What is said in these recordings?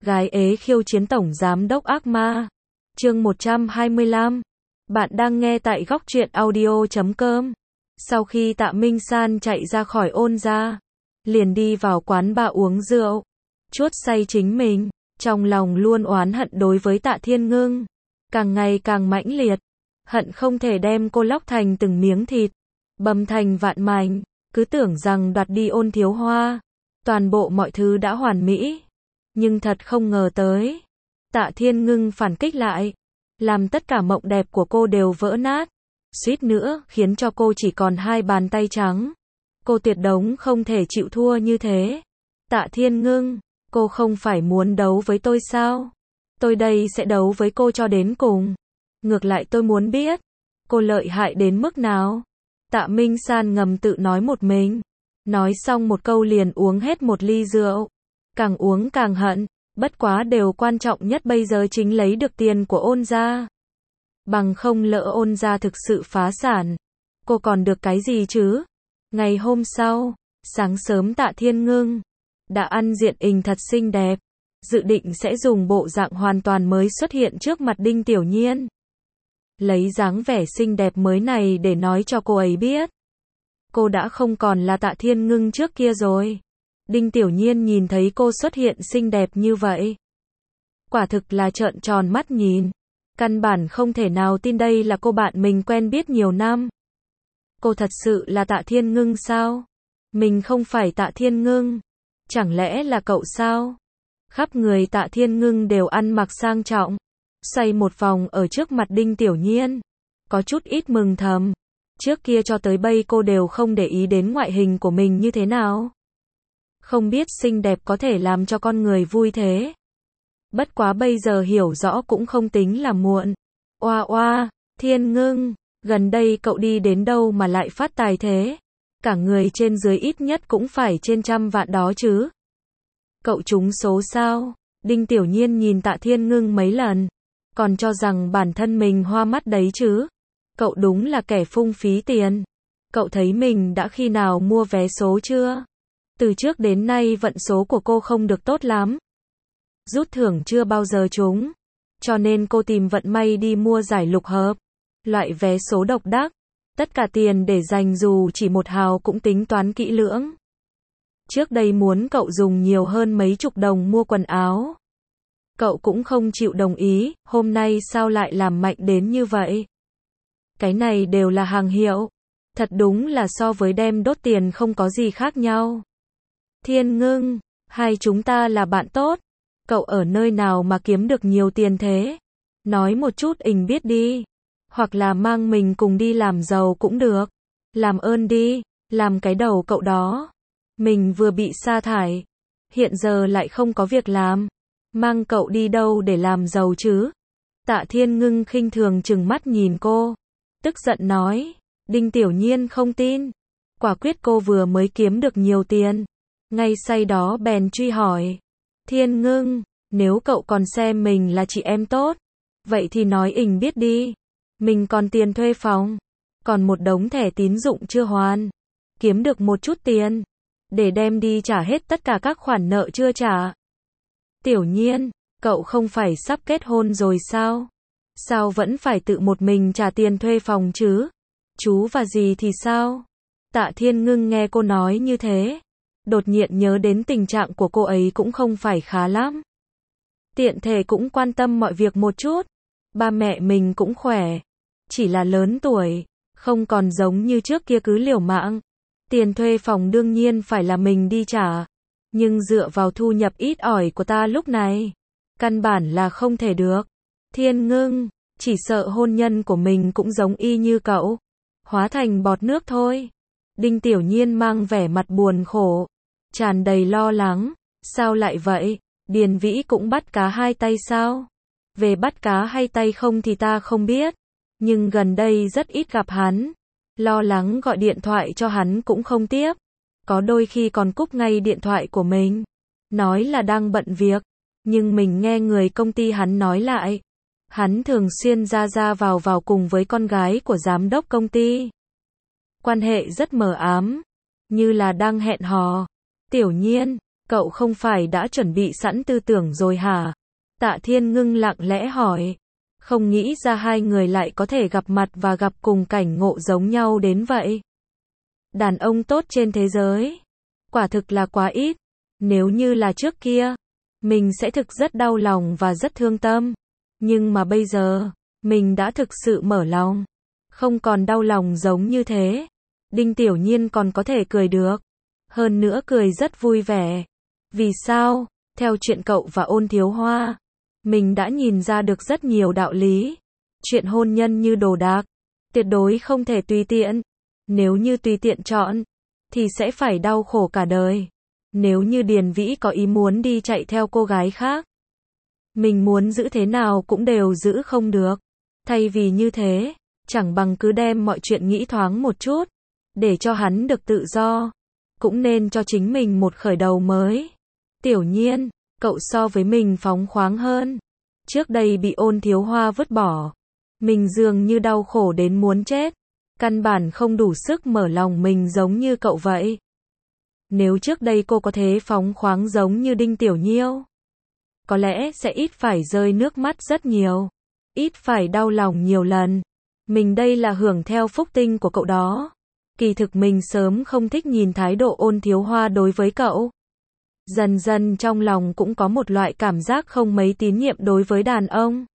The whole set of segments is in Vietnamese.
Gái ế khiêu chiến tổng giám đốc ác ma. Chương 125. Bạn đang nghe tại góc truyện audio.com. Sau khi Tạ Minh San chạy ra khỏi Ôn gia, liền đi vào quán bar uống rượu, chuốt say chính mình, trong lòng luôn oán hận đối với Tạ Thiên Ngưng, càng ngày càng mãnh liệt, hận không thể đem cô lóc thành từng miếng thịt, bầm thành vạn mảnh, cứ tưởng rằng đoạt đi Ôn Thiếu Hoa, toàn bộ mọi thứ đã hoàn mỹ. Nhưng thật không ngờ tới, Tạ Thiên Ngưng phản kích lại, làm tất cả mộng đẹp của cô đều vỡ nát, suýt nữa khiến cho cô chỉ còn hai bàn tay trắng. Cô tuyệt đống không thể chịu thua như thế. Tạ Thiên Ngưng, cô không phải muốn đấu với tôi sao? Tôi đây sẽ đấu với cô cho đến cùng. Ngược lại tôi muốn biết, cô lợi hại đến mức nào? Tạ Minh San ngầm tự nói một mình. Nói xong một câu liền uống hết một ly rượu. Càng uống càng hận, bất quá điều quan trọng nhất bây giờ chính lấy được tiền của Ôn gia. Bằng không lỡ Ôn gia thực sự phá sản, cô còn được cái gì chứ? Ngày hôm sau, sáng sớm Tạ Thiên Ngưng đã ăn diện hình thật xinh đẹp, dự định sẽ dùng bộ dạng hoàn toàn mới xuất hiện trước mặt Đinh Tiểu Nhiên. Lấy dáng vẻ xinh đẹp mới này để nói cho cô ấy biết, cô đã không còn là Tạ Thiên Ngưng trước kia rồi. Đinh Tiểu Nhiên nhìn thấy cô xuất hiện xinh đẹp như vậy, quả thực là trợn tròn mắt nhìn, căn bản không thể nào tin đây là cô bạn mình quen biết nhiều năm. Cô thật sự là Tạ Thiên Ngưng sao? Mình không phải Tạ Thiên Ngưng, chẳng lẽ là cậu sao? Khắp người Tạ Thiên Ngưng đều ăn mặc sang trọng, xoay một vòng ở trước mặt Đinh Tiểu Nhiên, có chút ít mừng thầm. Trước kia cho tới bây cô đều không để ý đến ngoại hình của mình như thế nào. Không biết xinh đẹp có thể làm cho con người vui thế. Bất quá bây giờ hiểu rõ cũng không tính là muộn. Oa oa, Thiên Ngưng, gần đây cậu đi đến đâu mà lại phát tài thế? Cả người trên dưới ít nhất cũng phải trên 100 vạn đó chứ. Cậu trúng số sao? Đinh Tiểu Nhiên nhìn Tạ Thiên Ngưng mấy lần, còn cho rằng bản thân mình hoa mắt đấy chứ. Cậu đúng là kẻ phung phí tiền. Cậu thấy mình đã khi nào mua vé số chưa? Từ trước đến nay vận số của cô không được tốt lắm. Rút thưởng chưa bao giờ trúng. Cho nên cô tìm vận may đi mua giải lục hợp. Loại vé số độc đắc. Tất cả tiền để dành dù chỉ một hào cũng tính toán kỹ lưỡng. Trước đây muốn cậu dùng nhiều hơn mấy chục đồng mua quần áo, cậu cũng không chịu đồng ý. Hôm nay sao lại làm mạnh đến như vậy? Cái này đều là hàng hiệu. Thật đúng là so với đem đốt tiền không có gì khác nhau. Thiên Ngưng, hai chúng ta là bạn tốt. Cậu ở nơi nào mà kiếm được nhiều tiền thế? Nói một chút ình biết đi. Hoặc là mang mình cùng đi làm giàu cũng được. Làm ơn đi, làm cái đầu cậu đó. Mình vừa bị sa thải, hiện giờ lại không có việc làm. Mang cậu đi đâu để làm giàu chứ? Tạ Thiên Ngưng khinh thường trừng mắt nhìn cô, tức giận nói. Đinh Tiểu Nhiên không tin. Quả quyết cô vừa mới kiếm được nhiều tiền. Ngay say đó bèn truy hỏi. Thiên Ngưng, nếu cậu còn xem mình là chị em tốt, vậy thì nói ình biết đi. Mình còn tiền thuê phòng, còn một đống thẻ tín dụng chưa hoàn. Kiếm được một chút tiền, để đem đi trả hết tất cả các khoản nợ chưa trả. Tiểu Nhiên, cậu không phải sắp kết hôn rồi sao? Sao vẫn phải tự một mình trả tiền thuê phòng chứ? Chú và dì thì sao? Tạ Thiên Ngưng nghe cô nói như thế, đột nhiên nhớ đến tình trạng của cô ấy cũng không phải khá lắm. Tiện thể cũng quan tâm mọi việc một chút. Ba mẹ mình cũng khỏe, chỉ là lớn tuổi, không còn giống như trước kia cứ liều mạng. Tiền thuê phòng đương nhiên phải là mình đi trả, nhưng dựa vào thu nhập ít ỏi của ta lúc này, căn bản là không thể được. Thiên Ngưng, chỉ sợ hôn nhân của mình cũng giống y như cậu, hóa thành bọt nước thôi. Đinh Tiểu Nhiên mang vẻ mặt buồn khổ, tràn đầy lo lắng. Sao lại vậy? Điền Vĩ cũng bắt cá hai tay sao? Về bắt cá hay tay không thì ta không biết, nhưng gần đây rất ít gặp hắn. Lo lắng gọi điện thoại cho hắn cũng không tiếp, có đôi khi còn cúp ngay điện thoại của mình, nói là đang bận việc. Nhưng mình nghe người công ty hắn nói lại, hắn thường xuyên ra vào cùng với con gái của giám đốc công ty. Quan hệ rất mờ ám, như là đang hẹn hò. Tiểu Nhiên, Cậu không phải đã chuẩn bị sẵn tư tưởng rồi hả? Tạ Thiên Ngưng lặng lẽ hỏi. Không nghĩ ra hai người lại có thể gặp mặt và gặp cùng cảnh ngộ giống nhau đến vậy. Đàn ông tốt trên thế giới, quả thực là quá ít. Nếu như là trước kia, mình sẽ thực rất đau lòng và rất thương tâm. Nhưng mà bây giờ, mình đã thực sự mở lòng. Không còn đau lòng giống như thế. Đinh Tiểu Nhiên còn có thể cười được. Hơn nữa cười rất vui vẻ. Vì sao? Theo chuyện cậu và Ôn Thiếu Hoa, mình đã nhìn ra được rất nhiều đạo lý. Chuyện hôn nhân như đồ đạc, tuyệt đối không thể tùy tiện. Nếu như tùy tiện chọn, thì sẽ phải đau khổ cả đời. Nếu như Điền Vĩ có ý muốn đi chạy theo cô gái khác, mình muốn giữ thế nào cũng đều giữ không được. Thay vì như thế, chẳng bằng cứ đem mọi chuyện nghĩ thoáng một chút, để cho hắn được tự do. Cũng nên cho chính mình một khởi đầu mới. Tiểu Nhiên, cậu so với mình phóng khoáng hơn. Trước đây bị Ôn Thiếu Hoa vứt bỏ, mình dường như đau khổ đến muốn chết. Căn bản không đủ sức mở lòng mình giống như cậu vậy. Nếu trước đây cô có thế phóng khoáng giống như Đinh Tiểu Nhiêu, có lẽ sẽ ít phải rơi nước mắt rất nhiều, ít phải đau lòng nhiều lần. Mình đây là hưởng theo phúc tinh của cậu đó. Kỳ thực mình sớm không thích nhìn thái độ Ôn Thiếu Hoa đối với cậu. Dần dần trong lòng cũng có một loại cảm giác không mấy tín nhiệm đối với đàn ông.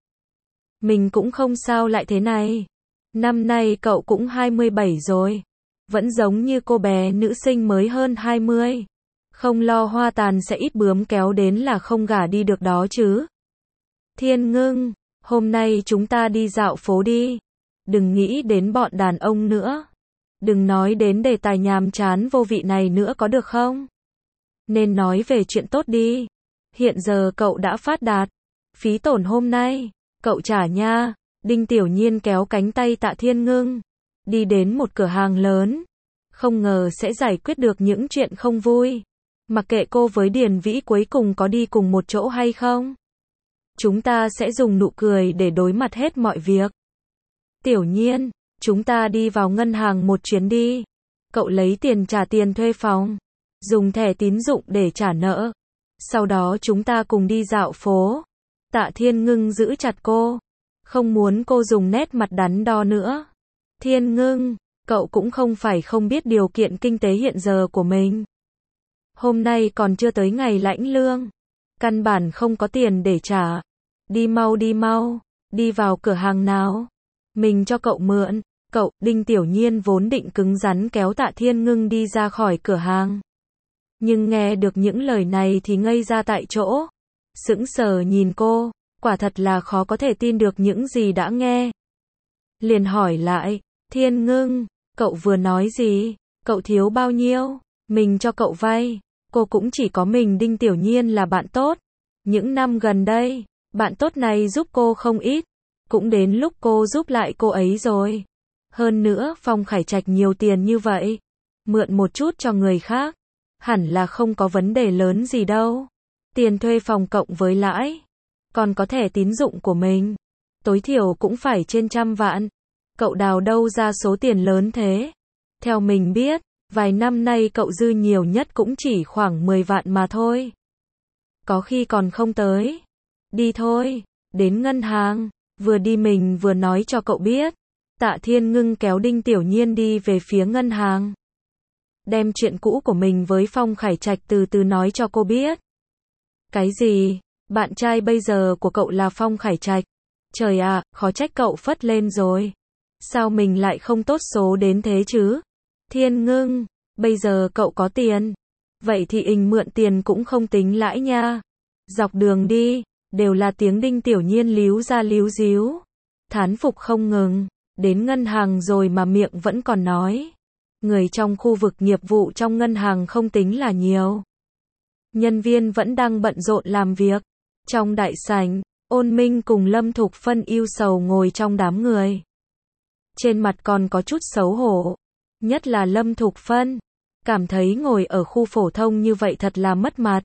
Mình cũng không sao lại thế này. Năm nay cậu cũng 27 rồi. Vẫn giống như cô bé nữ sinh mới hơn 20. Không lo hoa tàn sẽ ít bướm kéo đến là không gả đi được đó chứ. Thiên Ngưng, hôm nay chúng ta đi dạo phố đi. Đừng nghĩ đến bọn đàn ông nữa. Đừng nói đến đề tài nhàm chán vô vị này nữa có được không? Nên nói về chuyện tốt đi. Hiện giờ cậu đã phát đạt. Phí tổn hôm nay, cậu trả nha. Đinh Tiểu Nhiên kéo cánh tay Tạ Thiên Ngưng, đi đến một cửa hàng lớn. Không ngờ sẽ giải quyết được những chuyện không vui. Mặc kệ cô với Điền Vĩ cuối cùng có đi cùng một chỗ hay không, chúng ta sẽ dùng nụ cười để đối mặt hết mọi việc. Tiểu Nhiên, chúng ta đi vào ngân hàng một chuyến đi. Cậu lấy tiền trả tiền thuê phòng, dùng thẻ tín dụng để trả nợ. Sau đó chúng ta cùng đi dạo phố. Tạ Thiên Ngưng giữ chặt cô, không muốn cô dùng nét mặt đắn đo nữa. Thiên Ngưng, cậu cũng không phải không biết điều kiện kinh tế hiện giờ của mình. Hôm nay còn chưa tới ngày lãnh lương, căn bản không có tiền để trả. Đi mau đi mau, đi vào cửa hàng nào, mình cho cậu mượn. Cậu, Đinh Tiểu Nhiên vốn định cứng rắn kéo Tạ Thiên Ngưng đi ra khỏi cửa hàng. Nhưng nghe được những lời này thì ngây ra tại chỗ. Sững sờ nhìn cô, quả thật là khó có thể tin được những gì đã nghe. Liền hỏi lại, Thiên Ngưng, cậu vừa nói gì? Cậu thiếu bao nhiêu? Mình cho cậu vay. Cô cũng chỉ có mình Đinh Tiểu Nhiên là bạn tốt. Những năm gần đây, bạn tốt này giúp cô không ít. Cũng đến lúc cô giúp lại cô ấy rồi. Hơn nữa Phong Khải Trạch nhiều tiền như vậy, mượn một chút cho người khác, hẳn là không có vấn đề lớn gì đâu. Tiền thuê phòng cộng với lãi, còn có thẻ tín dụng của mình, tối thiểu cũng phải trên 100 vạn. Cậu đào đâu ra số tiền lớn thế? Theo mình biết, vài năm nay cậu dư nhiều nhất cũng chỉ khoảng 10 vạn mà thôi. Có khi còn không tới. Đi thôi, đến ngân hàng. Vừa đi mình vừa nói cho cậu biết. Tạ Thiên Ngưng kéo Đinh Tiểu Nhiên đi về phía ngân hàng. Đem chuyện cũ của mình với Phong Khải Trạch từ từ nói cho cô biết. Cái gì? Bạn trai bây giờ của cậu là Phong Khải Trạch? Trời ạ, khó trách cậu phất lên rồi. Sao mình lại không tốt số đến thế chứ? Thiên Ngưng, bây giờ cậu có tiền. Vậy thì mượn tiền cũng không tính lãi nha. Dọc đường đi, đều là tiếng Đinh Tiểu Nhiên líu ra líu díu. Thán phục không ngừng. Đến ngân hàng rồi mà miệng vẫn còn nói. Người trong khu vực nghiệp vụ trong ngân hàng không tính là nhiều. Nhân viên vẫn đang bận rộn làm việc. Trong đại sảnh, Ôn Minh cùng Lâm Thục Phân ưu sầu ngồi trong đám người. Trên mặt còn có chút xấu hổ. Nhất là Lâm Thục Phân. Cảm thấy ngồi ở khu phổ thông như vậy thật là mất mặt.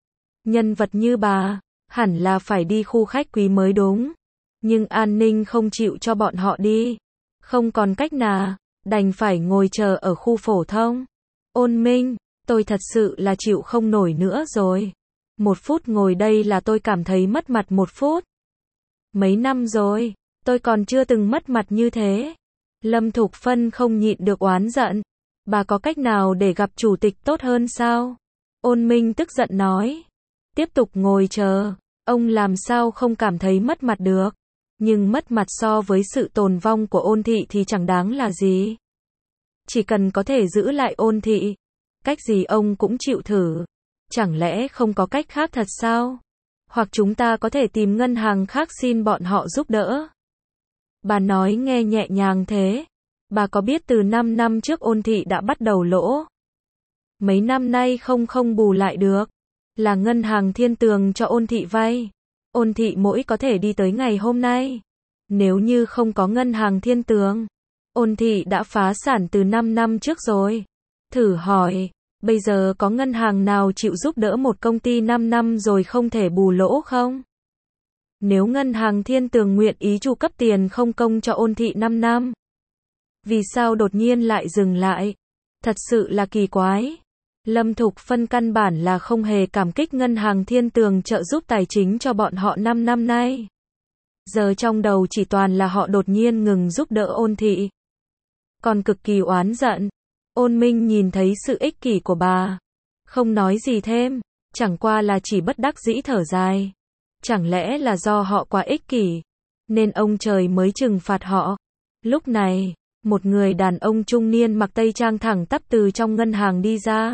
Nhân vật như bà, hẳn là phải đi khu khách quý mới đúng. Nhưng an ninh không chịu cho bọn họ đi. Không còn cách nào, đành phải ngồi chờ ở khu phổ thông. Ôn Minh, Tôi thật sự là chịu không nổi nữa rồi. 1 phút ngồi đây là tôi cảm thấy mất mặt 1 phút. Mấy năm rồi, tôi còn chưa từng mất mặt như thế. Lâm Thục Phân không nhịn được oán giận. Bà có cách nào để gặp chủ tịch tốt hơn sao? Ôn Minh tức giận nói. Tiếp tục ngồi chờ. Ông làm sao không cảm thấy mất mặt được. Nhưng mất mặt so với sự tồn vong của Ôn thị thì chẳng đáng là gì. Chỉ cần có thể giữ lại Ôn thị. Cách gì ông cũng chịu thử. Chẳng lẽ không có cách khác thật sao? Hoặc chúng ta có thể tìm ngân hàng khác xin bọn họ giúp đỡ. Bà nói nghe nhẹ nhàng thế. Bà có biết từ 5 năm trước Ôn thị đã bắt đầu lỗ. Mấy năm nay không bù lại được. Là ngân hàng Thiên Tường cho Ôn thị vay. Ôn thị mỗi có thể đi tới ngày hôm nay. Nếu như không có ngân hàng Thiên Tường, Ôn thị đã phá sản từ 5 năm trước rồi. Thử hỏi, bây giờ có ngân hàng nào chịu giúp đỡ một công ty 5 năm rồi không thể bù lỗ không? Nếu ngân hàng Thiên Tường nguyện ý chu cấp tiền không công cho Ôn thị 5 năm, vì sao đột nhiên lại dừng lại? Thật sự là kỳ quái. Lâm Thục Phân căn bản là không hề cảm kích ngân hàng Thiên Tường trợ giúp tài chính cho bọn họ 5 năm nay. Giờ trong đầu chỉ toàn là họ đột nhiên ngừng giúp đỡ Ôn thị. Còn cực kỳ oán giận. Ôn Minh nhìn thấy sự ích kỷ của bà. Không nói gì thêm. Chẳng qua là chỉ bất đắc dĩ thở dài. Chẳng lẽ là do họ quá ích kỷ, nên ông trời mới trừng phạt họ. Lúc này, một người đàn ông trung niên mặc tây trang thẳng tắp từ trong ngân hàng đi ra.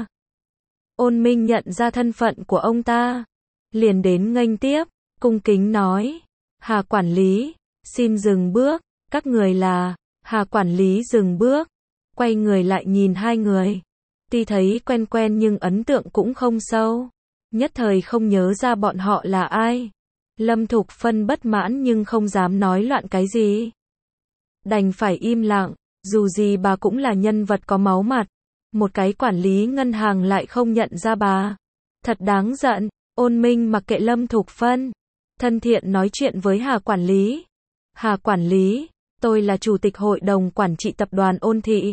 Ôn Minh nhận ra thân phận của ông ta. Liền đến nghênh tiếp, cung kính nói. Hà quản lý, xin dừng bước. Các người là... Hà quản lý dừng bước. Quay người lại nhìn hai người. Tuy thấy quen quen nhưng ấn tượng cũng không sâu. Nhất thời không nhớ ra bọn họ là ai. Lâm Thục Phân bất mãn nhưng không dám nói loạn cái gì. Đành phải im lặng. Dù gì bà cũng là nhân vật có máu mặt. Một cái quản lý ngân hàng lại không nhận ra bà. Thật đáng giận. Ôn Minh mặc kệ Lâm Thục Phân. Thân thiện nói chuyện với Hà quản lý. Hà quản lý, tôi là chủ tịch hội đồng quản trị tập đoàn Ôn thị.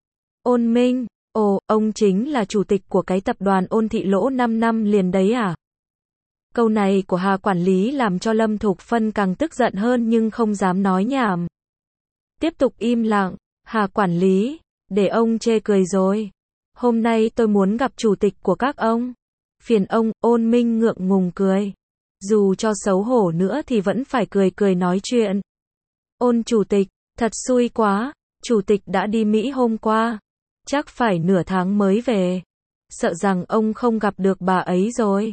Ôn Minh, ồ, ông chính là chủ tịch của cái tập đoàn Ôn thị lỗ 5 năm liền đấy à? Câu này của Hà quản lý làm cho Lâm Thục Phân càng tức giận hơn nhưng không dám nói nhảm. Tiếp tục im lặng. Hà quản lý, để ông chê cười rồi. Hôm nay tôi muốn gặp chủ tịch của các ông. Phiền ông. Ôn Minh ngượng ngùng cười. Dù cho xấu hổ nữa thì vẫn phải cười nói chuyện. Ôn chủ tịch, thật xui quá. Chủ tịch đã đi Mỹ hôm qua. Chắc phải nửa tháng mới về. Sợ rằng ông không gặp được bà ấy rồi.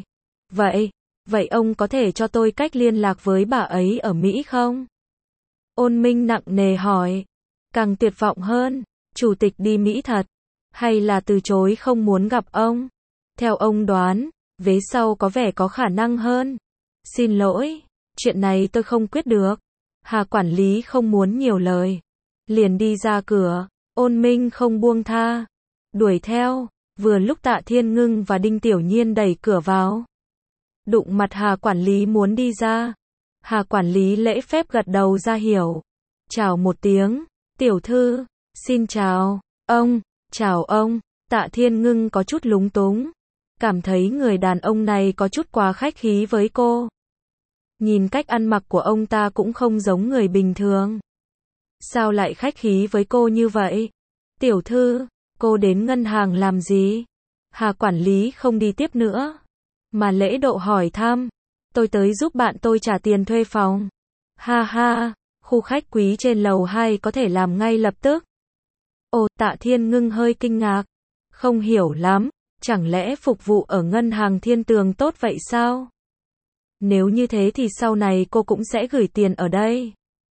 Vậy ông có thể cho tôi cách liên lạc với bà ấy ở Mỹ không? Ôn Minh nặng nề hỏi. Càng tuyệt vọng hơn, chủ tịch đi Mỹ thật, hay là từ chối không muốn gặp ông? Theo ông đoán, vế sau có vẻ có khả năng hơn. Xin lỗi, chuyện này tôi không quyết được. Hà quản lý không muốn nhiều lời. Liền đi ra cửa, Ôn Minh không buông tha. Đuổi theo, vừa lúc Tạ Thiên Ngưng và Đinh Tiểu Nhiên đẩy cửa vào. Đụng mặt Hà quản lý muốn đi ra. Hà quản lý lễ phép gật đầu ra hiểu. Chào một tiếng. Tiểu thư, xin chào, ông, chào ông. Tạ Thiên Ngưng có chút lúng túng. Cảm thấy người đàn ông này có chút quá khách khí với cô. Nhìn cách ăn mặc của ông ta cũng không giống người bình thường. Sao lại khách khí với cô như vậy? Tiểu thư, cô đến ngân hàng làm gì? Hà quản lý không đi tiếp nữa, mà lễ độ hỏi thăm. Tôi tới giúp bạn tôi trả tiền thuê phòng. Ha ha. Khu khách quý trên lầu 2 có thể làm ngay lập tức. Ồ, Tạ Thiên Ngưng hơi kinh ngạc. Không hiểu lắm, chẳng lẽ phục vụ ở ngân hàng Thiên Tường tốt vậy sao? Nếu như thế thì sau này cô cũng sẽ gửi tiền ở đây.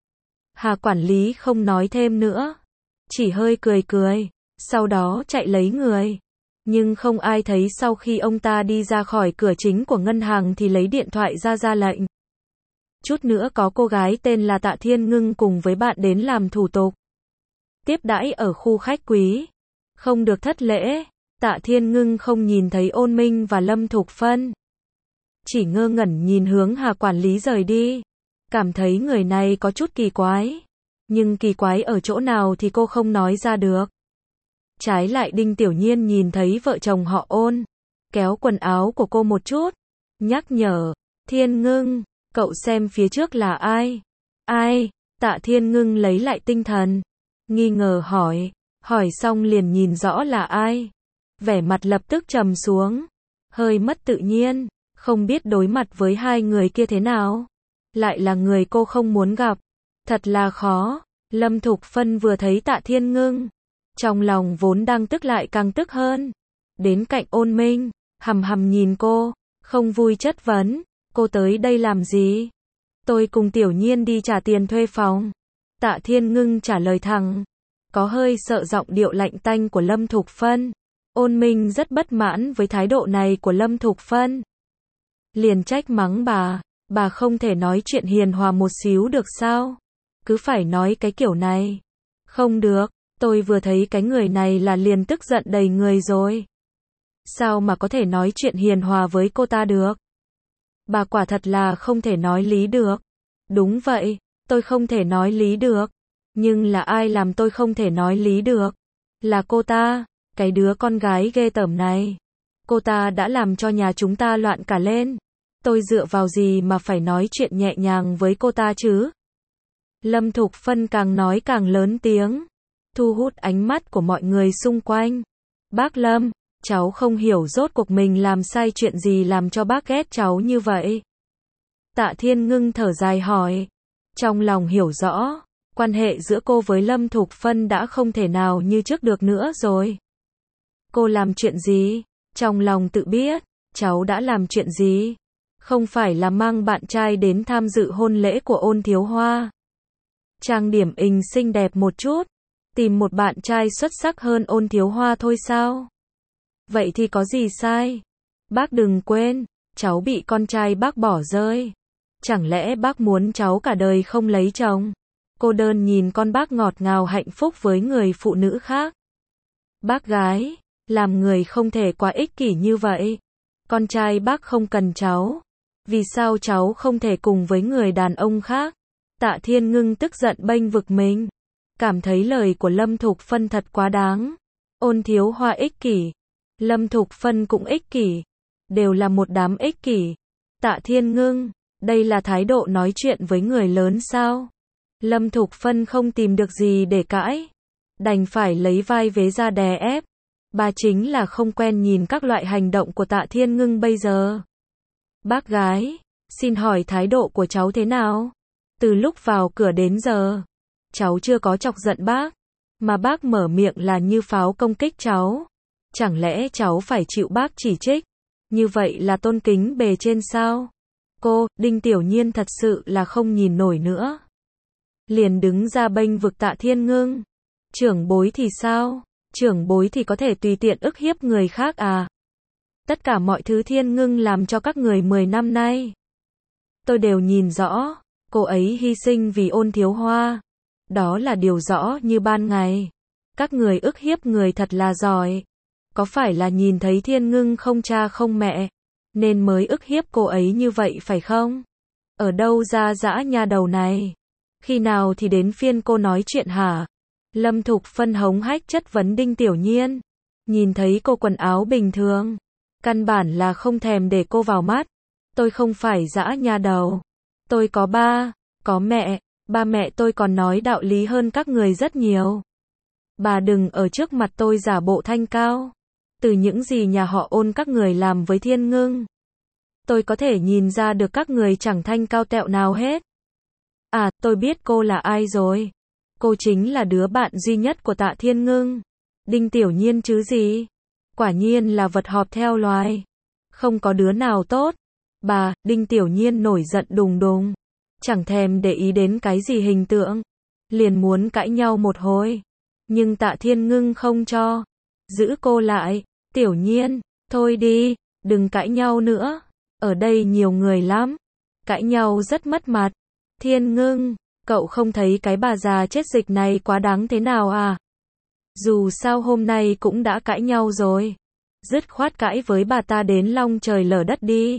Hà quản lý không nói thêm nữa. Chỉ hơi cười. Sau đó chạy lấy người. Nhưng không ai thấy sau khi ông ta đi ra khỏi cửa chính của ngân hàng thì lấy điện thoại ra lệnh. Chút nữa có cô gái tên là Tạ Thiên Ngưng cùng với bạn đến làm thủ tục. Tiếp đãi ở khu khách quý. Không được thất lễ. Tạ Thiên Ngưng không nhìn thấy Ôn Minh và Lâm Thục Phân. Chỉ ngơ ngẩn nhìn hướng Hà quản lý rời đi. Cảm thấy người này có chút kỳ quái. Nhưng kỳ quái ở chỗ nào thì cô không nói ra được. Trái lại Đinh Tiểu Nhiên nhìn thấy vợ chồng họ Ôn, kéo quần áo của cô một chút, nhắc nhở, Thiên Ngưng, cậu xem phía trước là ai? Ai? Tạ Thiên Ngưng lấy lại tinh thần, nghi ngờ hỏi xong liền nhìn rõ là ai. Vẻ mặt lập tức trầm xuống, hơi mất tự nhiên, không biết đối mặt với hai người kia thế nào. Lại là người cô không muốn gặp, thật là khó. Lâm Thục Phân vừa thấy Tạ Thiên Ngưng, trong lòng vốn đang tức lại càng tức hơn. Đến cạnh Ôn Minh, hằm hằm nhìn cô, không vui chất vấn, cô tới đây làm gì? Tôi cùng Tiểu Nhiên đi trả tiền thuê phòng. Tạ Thiên Ngưng trả lời thẳng, có hơi sợ giọng điệu lạnh tanh của Lâm Thục Phân. Ôn Minh rất bất mãn với thái độ này của Lâm Thục Phân. Liền trách mắng bà không thể nói chuyện hiền hòa một xíu được sao? Cứ phải nói cái kiểu này. Không được, tôi vừa thấy cái người này là liền tức giận đầy người rồi. Sao mà có thể nói chuyện hiền hòa với cô ta được? Bà quả thật là không thể nói lý được. Đúng vậy, tôi không thể nói lý được. Nhưng là ai làm tôi không thể nói lý được? Là cô ta, cái đứa con gái ghê tởm này. Cô ta đã làm cho nhà chúng ta loạn cả lên. Tôi dựa vào gì mà phải nói chuyện nhẹ nhàng với cô ta chứ? Lâm Thục Phân càng nói càng lớn tiếng, thu hút ánh mắt của mọi người xung quanh. Bác Lâm, cháu không hiểu rốt cuộc mình làm sai chuyện gì làm cho bác ghét cháu như vậy. Tạ Thiên Ngưng thở dài hỏi, trong lòng hiểu rõ, quan hệ giữa cô với Lâm Thục Phân đã không thể nào như trước được nữa rồi. Cô làm chuyện gì? Trong lòng tự biết, cháu đã làm chuyện gì? Không phải là mang bạn trai đến tham dự hôn lễ của Ôn Thiếu Hoa. Trang điểm ình xinh đẹp một chút, tìm một bạn trai xuất sắc hơn Ôn Thiếu Hoa thôi sao? Vậy thì có gì sai? Bác đừng quên, cháu bị con trai bác bỏ rơi. Chẳng lẽ bác muốn cháu cả đời không lấy chồng? Cô đơn nhìn con bác ngọt ngào hạnh phúc với người phụ nữ khác. Bác gái, làm người không thể quá ích kỷ như vậy. Con trai bác không cần cháu. Vì sao cháu không thể cùng với người đàn ông khác? Tạ Thiên Ngưng tức giận bênh vực mình. Cảm thấy lời của Lâm Thục Phân thật quá đáng. Ôn Thiếu Hoa ích kỷ. Lâm Thục Phân cũng ích kỷ. Đều là một đám ích kỷ. Tạ Thiên Ngưng, đây là thái độ nói chuyện với người lớn sao? Lâm Thục Phân không tìm được gì để cãi. Đành phải lấy vai vế ra đè ép. Bà chính là không quen nhìn các loại hành động của Tạ Thiên Ngưng bây giờ. Bác gái, xin hỏi thái độ của cháu thế nào? Từ lúc vào cửa đến giờ, cháu chưa có chọc giận bác, mà bác mở miệng là như pháo công kích cháu. Chẳng lẽ cháu phải chịu bác chỉ trích? Như vậy là tôn kính bề trên sao? Cô, Đinh Tiểu Nhiên thật sự là không nhìn nổi nữa. Liền đứng ra bênh vực Tạ Thiên Ngưng. Trưởng bối thì sao? Trưởng bối thì có thể tùy tiện ức hiếp người khác à? Tất cả mọi thứ Thiên Ngưng làm cho các người 10 năm nay. Tôi đều nhìn rõ, cô ấy hy sinh vì Ôn Thiếu Hoa. Đó là điều rõ như ban ngày. Các người ức hiếp người thật là giỏi. Có phải là nhìn thấy Thiên Ngưng không cha không mẹ, nên mới ức hiếp cô ấy như vậy phải không? Ở đâu ra dã nha đầu này? Khi nào thì đến phiên cô nói chuyện hả? Lâm Thục Phân hống hách chất vấn Đinh Tiểu Nhiên. Nhìn thấy cô quần áo bình thường, căn bản là không thèm để cô vào mắt. Tôi không phải dã nha đầu. Tôi có ba, có mẹ, ba mẹ tôi còn nói đạo lý hơn các người rất nhiều. Bà đừng ở trước mặt tôi giả bộ thanh cao. Từ những gì nhà họ Ôn các người làm với Thiên Ngưng, tôi có thể nhìn ra được các người chẳng thanh cao tẹo nào hết. À, tôi biết cô là ai rồi. Cô chính là đứa bạn duy nhất của Tạ Thiên Ngưng. Đinh Tiểu Nhiên chứ gì. Quả nhiên là vật họp theo loài. Không có đứa nào tốt. Bà, Đinh Tiểu Nhiên nổi giận đùng đùng. Chẳng thèm để ý đến cái gì hình tượng. Liền muốn cãi nhau một hồi. Nhưng Tạ Thiên Ngưng không cho. Giữ cô lại. Tiểu Nhiên, thôi đi, đừng cãi nhau nữa. Ở đây nhiều người lắm. Cãi nhau rất mất mặt. Thiên Ngưng, cậu không thấy cái bà già chết dịch này quá đáng thế nào à? Dù sao hôm nay cũng đã cãi nhau rồi. Dứt khoát cãi với bà ta đến long trời lở đất đi.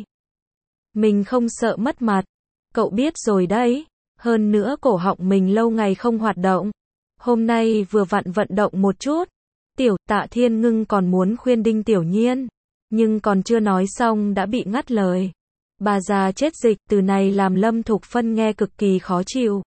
Mình không sợ mất mặt. Cậu biết rồi đấy. Hơn nữa cổ họng mình lâu ngày không hoạt động. Hôm nay vừa vặn vận động một chút. Tạ Thiên Ngưng còn muốn khuyên Đinh Tiểu Nhiên, nhưng còn chưa nói xong đã bị ngắt lời. Bà già chết dịch, từ này làm Lâm Thục Phân nghe cực kỳ khó chịu.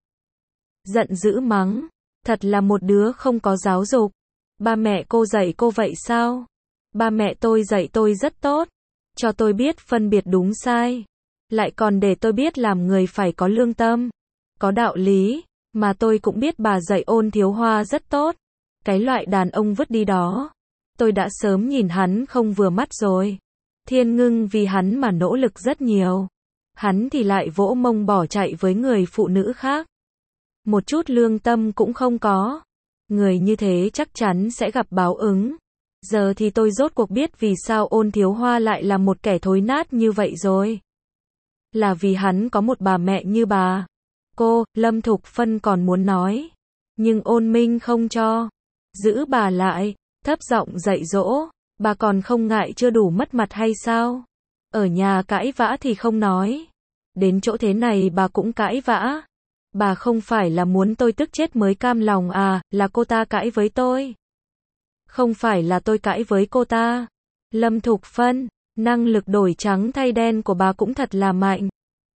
Giận dữ mắng, thật là một đứa không có giáo dục. Ba mẹ cô dạy cô vậy sao? Ba mẹ tôi dạy tôi rất tốt, cho tôi biết phân biệt đúng sai, lại còn để tôi biết làm người phải có lương tâm, có đạo lý, mà tôi cũng biết bà dạy Ôn Thiếu Hoa rất tốt. Cái loại đàn ông vứt đi đó, tôi đã sớm nhìn hắn không vừa mắt rồi. Thiên Ngưng vì hắn mà nỗ lực rất nhiều, hắn thì lại vỗ mông bỏ chạy với người phụ nữ khác. Một chút lương tâm cũng không có. Người như thế chắc chắn sẽ gặp báo ứng. Giờ thì tôi rốt cuộc biết vì sao Ôn Thiếu Hoa lại là một kẻ thối nát như vậy rồi. Là vì hắn có một bà mẹ như bà. Cô, Lâm Thục Phân còn muốn nói, nhưng Ôn Minh không cho. Giữ bà lại, thấp giọng dạy dỗ, bà còn không ngại chưa đủ mất mặt hay sao? Ở nhà cãi vã thì không nói, đến chỗ thế này bà cũng cãi vã. Bà không phải là muốn tôi tức chết mới cam lòng à, là cô ta cãi với tôi. Không phải là tôi cãi với cô ta. Lâm Thục Phân, năng lực đổi trắng thay đen của bà cũng thật là mạnh.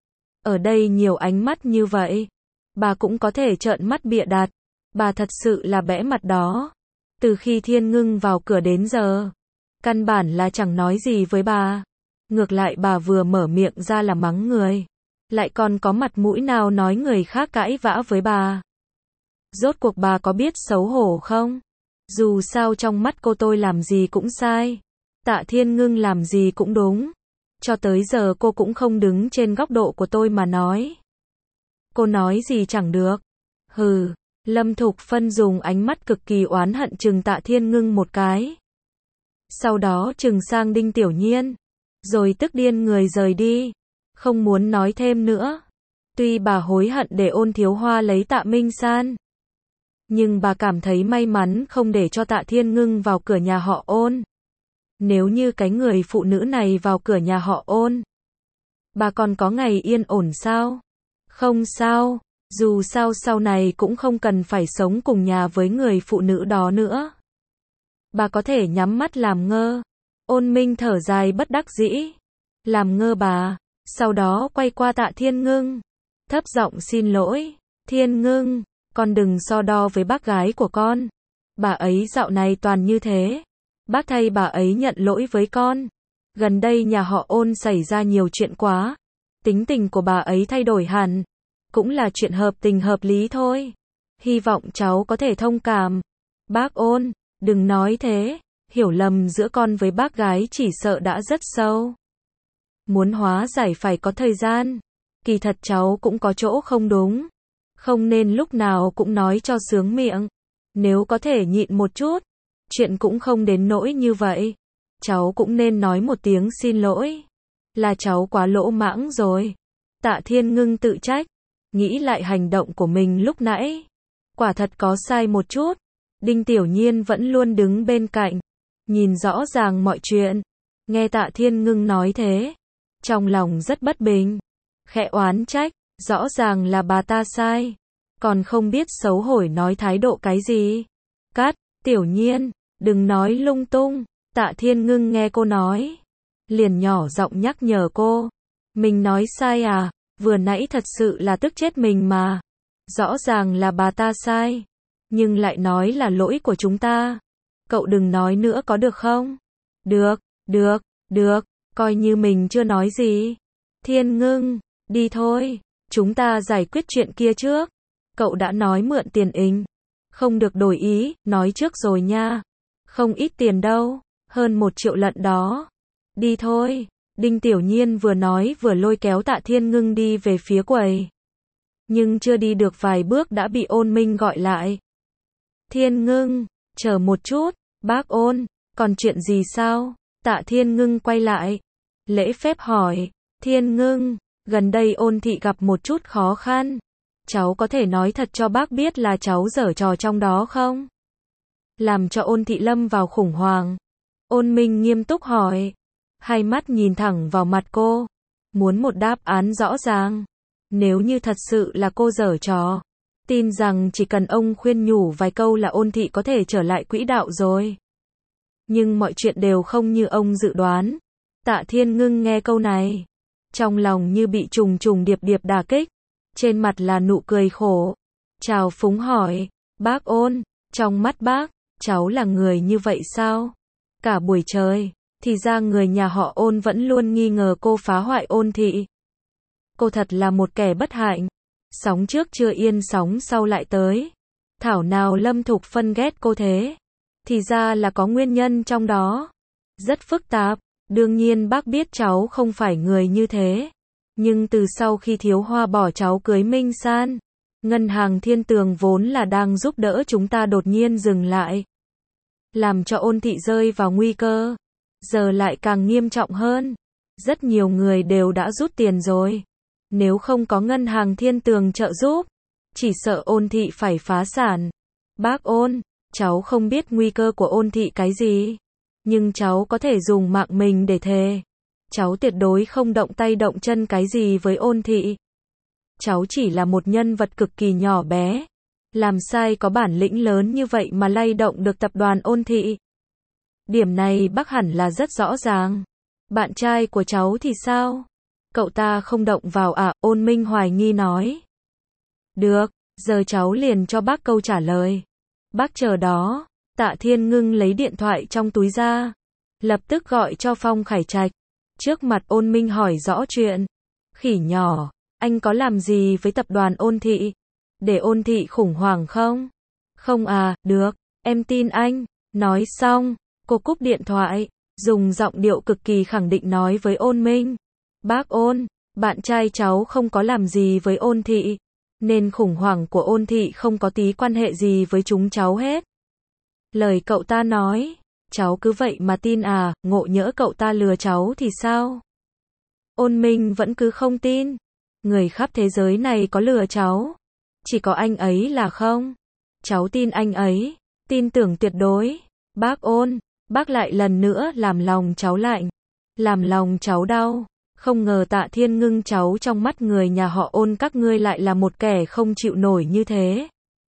Ở đây nhiều ánh mắt như vậy, bà cũng có thể trợn mắt bịa đặt. Bà thật sự là bẽ mặt đó. Từ khi Thiên Ngưng vào cửa đến giờ, căn bản là chẳng nói gì với bà. Ngược lại bà vừa mở miệng ra là mắng người, lại còn có mặt mũi nào nói người khác cãi vã với bà. Rốt cuộc bà có biết xấu hổ không? Dù sao trong mắt cô tôi làm gì cũng sai, Tạ Thiên Ngưng làm gì cũng đúng. Cho tới giờ cô cũng không đứng trên góc độ của tôi mà nói. Cô nói gì chẳng được. Hừ, Lâm Thục Phân dùng ánh mắt cực kỳ oán hận trừng Tạ Thiên Ngưng một cái. Sau đó trừng sang Đinh Tiểu Nhiên, rồi tức điên người rời đi. Không muốn nói thêm nữa. Tuy bà hối hận để Ôn Thiếu Hoa lấy Tạ Minh San, nhưng bà cảm thấy may mắn không để cho Tạ Thiên Ngưng vào cửa nhà họ Ôn. Nếu như cái người phụ nữ này vào cửa nhà họ Ôn, bà còn có ngày yên ổn sao? Không sao, dù sao sau này cũng không cần phải sống cùng nhà với người phụ nữ đó nữa. Bà có thể nhắm mắt làm ngơ. Ôn Minh thở dài bất đắc dĩ. Làm ngơ bà, sau đó quay qua Tạ Thiên Ngưng, thấp giọng xin lỗi. Thiên Ngưng, con đừng so đo với bác gái của con. Bà ấy dạo này toàn như thế. Bác thay bà ấy nhận lỗi với con. Gần đây nhà họ Ôn xảy ra nhiều chuyện quá. Tính tình của bà ấy thay đổi hẳn. Cũng là chuyện hợp tình hợp lý thôi. Hy vọng cháu có thể thông cảm. Bác Ôn, đừng nói thế. Hiểu lầm giữa con với bác gái chỉ sợ đã rất sâu. Muốn hóa giải phải có thời gian. Kỳ thật cháu cũng có chỗ không đúng. Không nên lúc nào cũng nói cho sướng miệng. Nếu có thể nhịn một chút, chuyện cũng không đến nỗi như vậy. Cháu cũng nên nói một tiếng xin lỗi. Là cháu quá lỗ mãng rồi. Tạ Thiên Ngưng tự trách. Nghĩ lại hành động của mình lúc nãy. Quả thật có sai một chút. Đinh Tiểu Nhiên vẫn luôn đứng bên cạnh. Nhìn rõ ràng mọi chuyện. Nghe Tạ Thiên Ngưng nói thế. Trong lòng rất bất bình. Khẽ oán trách. Rõ ràng là bà ta sai. Còn không biết xấu hổ nói thái độ cái gì. Cắt, Tiểu Nhiên, đừng nói lung tung. Tạ Thiên Ngưng nghe cô nói, liền nhỏ giọng nhắc nhở cô. Mình nói sai à, vừa nãy thật sự là tức chết mình mà. Rõ ràng là bà ta sai, nhưng lại nói là lỗi của chúng ta. Cậu đừng nói nữa có được không? Được, coi như mình chưa nói gì. Thiên Ngưng, đi thôi, chúng ta giải quyết chuyện kia trước. Cậu đã nói mượn tiền ình. Không được đổi ý, nói trước rồi nha. Không ít tiền đâu, hơn 1 triệu lận đó. Đi thôi. Đinh Tiểu Nhiên vừa nói vừa lôi kéo Tạ Thiên Ngưng đi về phía quầy. Nhưng chưa đi được vài bước đã bị Ôn Minh gọi lại. Thiên Ngưng, chờ một chút, bác Ôn, còn chuyện gì sao? Tạ Thiên Ngưng quay lại, lễ phép hỏi. Thiên Ngưng, gần đây Ôn thị gặp một chút khó khăn. Cháu có thể nói thật cho bác biết là cháu giở trò trong đó không? Làm cho Ôn thị lâm vào khủng hoảng. Ôn Minh nghiêm túc hỏi. Hai mắt nhìn thẳng vào mặt cô. Muốn một đáp án rõ ràng. Nếu như thật sự là cô giở trò, tin rằng chỉ cần ông khuyên nhủ vài câu là Ôn thị có thể trở lại quỹ đạo rồi. Nhưng mọi chuyện đều không như ông dự đoán. Tạ Thiên Ngưng nghe câu này, trong lòng như bị trùng trùng điệp điệp đả kích, trên mặt là nụ cười khổ. Trào phúng hỏi, bác Ôn, trong mắt bác, cháu là người như vậy sao? Cả buổi trời, thì ra người nhà họ Ôn vẫn luôn nghi ngờ cô phá hoại Ôn thị. Cô thật là một kẻ bất hạnh. Sóng trước chưa yên sóng sau lại tới. Thảo nào Lâm Thục Phân ghét cô thế? Thì ra là có nguyên nhân trong đó. Rất phức tạp. Đương nhiên bác biết cháu không phải người như thế. Nhưng từ sau khi Thiếu Hoa bỏ cháu cưới Minh San, ngân hàng Thiên Tường vốn là đang giúp đỡ chúng ta đột nhiên dừng lại, làm cho Ôn thị rơi vào nguy cơ. Giờ lại càng nghiêm trọng hơn. Rất nhiều người đều đã rút tiền rồi. Nếu không có ngân hàng Thiên Tường trợ giúp, chỉ sợ Ôn thị phải phá sản. Bác Ôn, cháu không biết nguy cơ của Ôn thị cái gì, nhưng cháu có thể dùng mạng mình để thề. Cháu tuyệt đối không động tay động chân cái gì với Ôn thị. Cháu chỉ là một nhân vật cực kỳ nhỏ bé. Làm sai có bản lĩnh lớn như vậy mà lay động được tập đoàn Ôn thị. Điểm này bác hẳn là rất rõ ràng. Bạn trai của cháu thì sao? Cậu ta không động vào à? Ôn Minh hoài nghi nói. Được, giờ cháu liền cho bác câu trả lời. Bác chờ đó. Tạ Thiên Ngưng lấy điện thoại trong túi ra, lập tức gọi cho Phong Khải Trạch. Trước mặt Ôn Minh hỏi rõ chuyện. Khỉ nhỏ, anh có làm gì với tập đoàn Ôn thị? Để Ôn thị khủng hoảng không? Không à, được, em tin anh. Nói xong, cô cúp điện thoại, dùng giọng điệu cực kỳ khẳng định nói với Ôn Minh. Bác Ôn, bạn trai cháu không có làm gì với Ôn thị, nên khủng hoảng của Ôn thị không có tí quan hệ gì với chúng cháu hết. Lời cậu ta nói, cháu cứ vậy mà tin à? Ngộ nhỡ cậu ta lừa cháu thì sao? Ôn Minh vẫn cứ không tin. Người khắp thế giới này có lừa cháu, chỉ có anh ấy là không. Cháu tin anh ấy, tin tưởng tuyệt đối. Bác Ôn, bác lại lần nữa làm lòng cháu lạnh, làm lòng cháu đau. Không ngờ Tạ Thiên Ngưng cháu trong mắt người nhà họ Ôn các ngươi lại là một kẻ không chịu nổi như thế.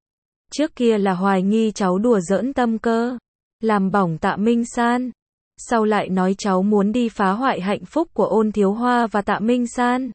Trước kia là hoài nghi cháu đùa giỡn tâm cơ, làm bỏng Tạ Minh San. Sau lại nói cháu muốn đi phá hoại hạnh phúc của Ôn Thiếu Hoa và Tạ Minh San.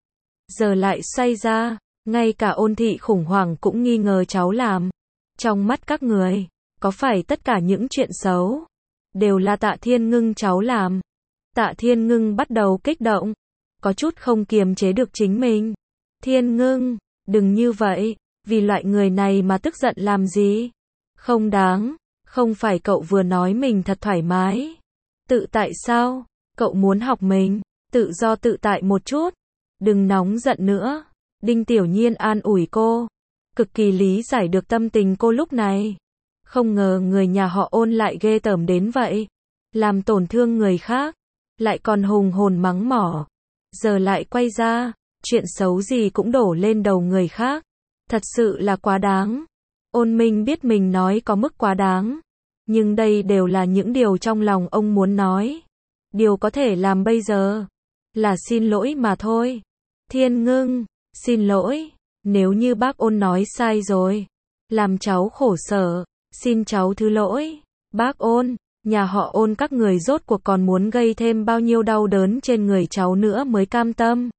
Giờ lại xoay ra, ngay cả Ôn thị khủng hoảng cũng nghi ngờ cháu làm. Trong mắt các người, có phải tất cả những chuyện xấu đều là Tạ Thiên Ngưng cháu làm? Tạ Thiên Ngưng bắt đầu kích động, có chút không kiềm chế được chính mình. Thiên Ngưng, đừng như vậy, vì loại người này mà tức giận làm gì? Không đáng, không phải cậu vừa nói mình thật thoải mái, tự tại sao? Cậu muốn học mình, tự do tự tại một chút, đừng nóng giận nữa. Đinh Tiểu Nhiên an ủi cô, cực kỳ lý giải được tâm tình cô lúc này. Không ngờ người nhà họ Ôn lại ghê tởm đến vậy, làm tổn thương người khác, lại còn hùng hồn mắng mỏ. Giờ lại quay ra, chuyện xấu gì cũng đổ lên đầu người khác. Thật sự là quá đáng. Ôn Minh biết mình nói có mức quá đáng, nhưng đây đều là những điều trong lòng ông muốn nói. Điều có thể làm bây giờ là xin lỗi mà thôi. Thiên Ngưng, xin lỗi, nếu như bác Ôn nói sai rồi, làm cháu khổ sở, xin cháu thứ lỗi. Bác Ôn, nhà họ Ôn các người rốt cuộc còn muốn gây thêm bao nhiêu đau đớn trên người cháu nữa mới cam tâm?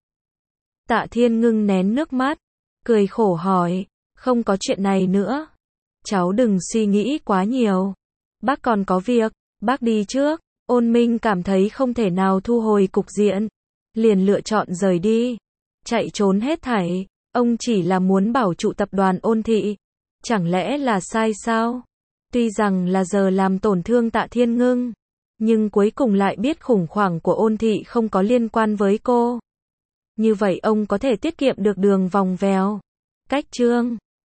Tạ Thiên Ngưng nén nước mắt, cười khổ hỏi, không có chuyện này nữa. Cháu đừng suy nghĩ quá nhiều. Bác còn có việc, bác đi trước. Ôn Minh cảm thấy không thể nào thu hồi cục diện, liền lựa chọn rời đi, chạy trốn hết thảy. Ông chỉ là muốn bảo trụ tập đoàn Ôn thị, chẳng lẽ là sai sao? Tuy rằng là giờ làm tổn thương Tạ Thiên Ngưng, nhưng cuối cùng lại biết khủng hoảng của Ôn thị không có liên quan với cô. Như vậy ông có thể tiết kiệm được đường vòng vèo. Cách chương